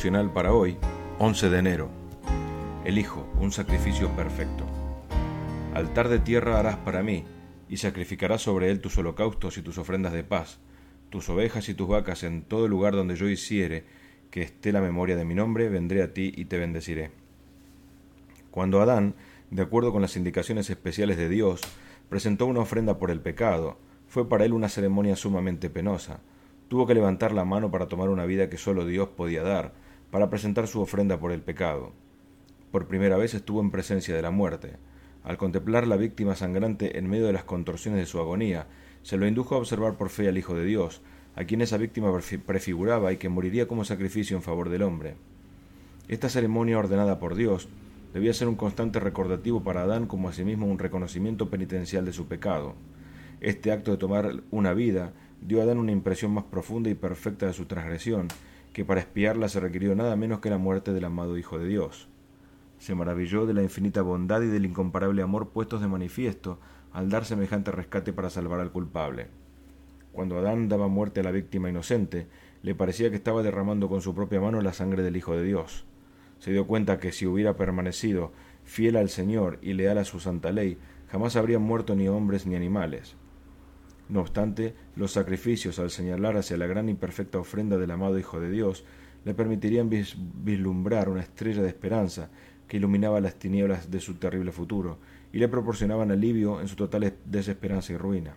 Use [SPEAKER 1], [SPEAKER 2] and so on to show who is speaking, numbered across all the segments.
[SPEAKER 1] devocional para hoy, 11 de enero. Elijo un sacrificio perfecto. Altar de tierra harás para mí, y sacrificarás sobre él tus holocaustos y tus ofrendas de paz, tus ovejas y tus vacas en todo lugar donde yo hiciere que esté la memoria de mi nombre, vendré a ti y te bendeciré. Cuando Adán, de acuerdo con las indicaciones especiales de Dios, presentó una ofrenda por el pecado, fue para él una ceremonia sumamente penosa. Tuvo que levantar la mano para tomar una vida que solo Dios podía dar, para presentar su ofrenda por el pecado. Por primera vez estuvo en presencia de la muerte. Al contemplar la víctima sangrante en medio de las contorsiones de su agonía, se lo indujo a observar por fe al Hijo de Dios, a quien esa víctima prefiguraba y que moriría como sacrificio en favor del hombre. Esta ceremonia ordenada por Dios debía ser un constante recordativo para Adán, como asimismo un reconocimiento penitencial de su pecado. Este acto de tomar una vida dio a Adán una impresión más profunda y perfecta de su transgresión, que para expiarla se requirió nada menos que la muerte del amado Hijo de Dios. Se maravilló de la infinita bondad y del incomparable amor puestos de manifiesto al dar semejante rescate para salvar al culpable. Cuando Adán daba muerte a la víctima inocente, le parecía que estaba derramando con su propia mano la sangre del Hijo de Dios. Se dio cuenta que si hubiera permanecido fiel al Señor y leal a su santa ley, jamás habrían muerto ni hombres ni animales. No obstante, los sacrificios, al señalar hacia la gran y perfecta ofrenda del amado Hijo de Dios, le permitirían vislumbrar una estrella de esperanza que iluminaba las tinieblas de su terrible futuro y le proporcionaban alivio en su total desesperanza y ruina.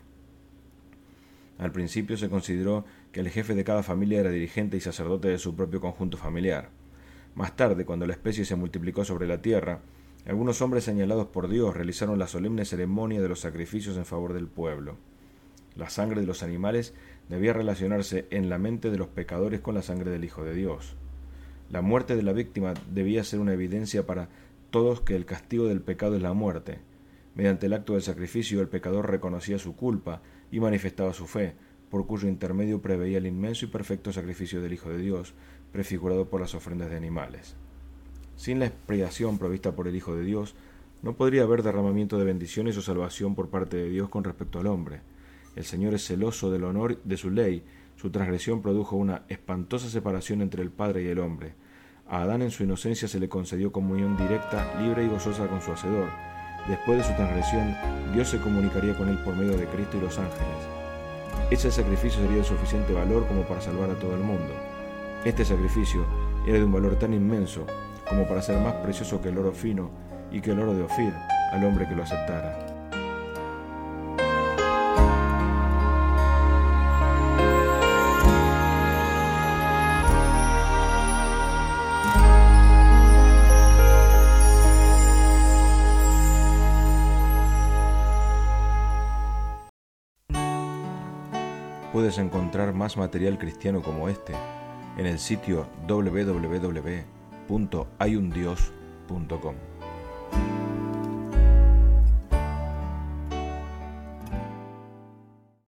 [SPEAKER 1] Al principio se consideró que el jefe de cada familia era dirigente y sacerdote de su propio conjunto familiar. Más tarde, cuando la especie se multiplicó sobre la tierra, algunos hombres señalados por Dios realizaron la solemne ceremonia de los sacrificios en favor del pueblo. La sangre de los animales debía relacionarse en la mente de los pecadores con la sangre del Hijo de Dios. La muerte de la víctima debía ser una evidencia para todos que el castigo del pecado es la muerte. Mediante el acto del sacrificio el pecador reconocía su culpa y manifestaba su fe, por cuyo intermedio preveía el inmenso y perfecto sacrificio del Hijo de Dios, prefigurado por las ofrendas de animales. Sin la expiación provista por el Hijo de Dios, no podría haber derramamiento de bendiciones o salvación por parte de Dios con respecto al hombre. El Señor es celoso del honor de su ley. Su transgresión produjo una espantosa separación entre el Padre y el hombre. A Adán en su inocencia se le concedió comunión directa, libre y gozosa con su Hacedor. Después de su transgresión, Dios se comunicaría con él por medio de Cristo y los ángeles. Ese sacrificio sería de suficiente valor como para salvar a todo el mundo. Este sacrificio era de un valor tan inmenso como para ser más precioso que el oro fino y que el oro de Ofir al hombre que lo aceptara. Puedes encontrar más material cristiano como este en el sitio www.hayundios.com.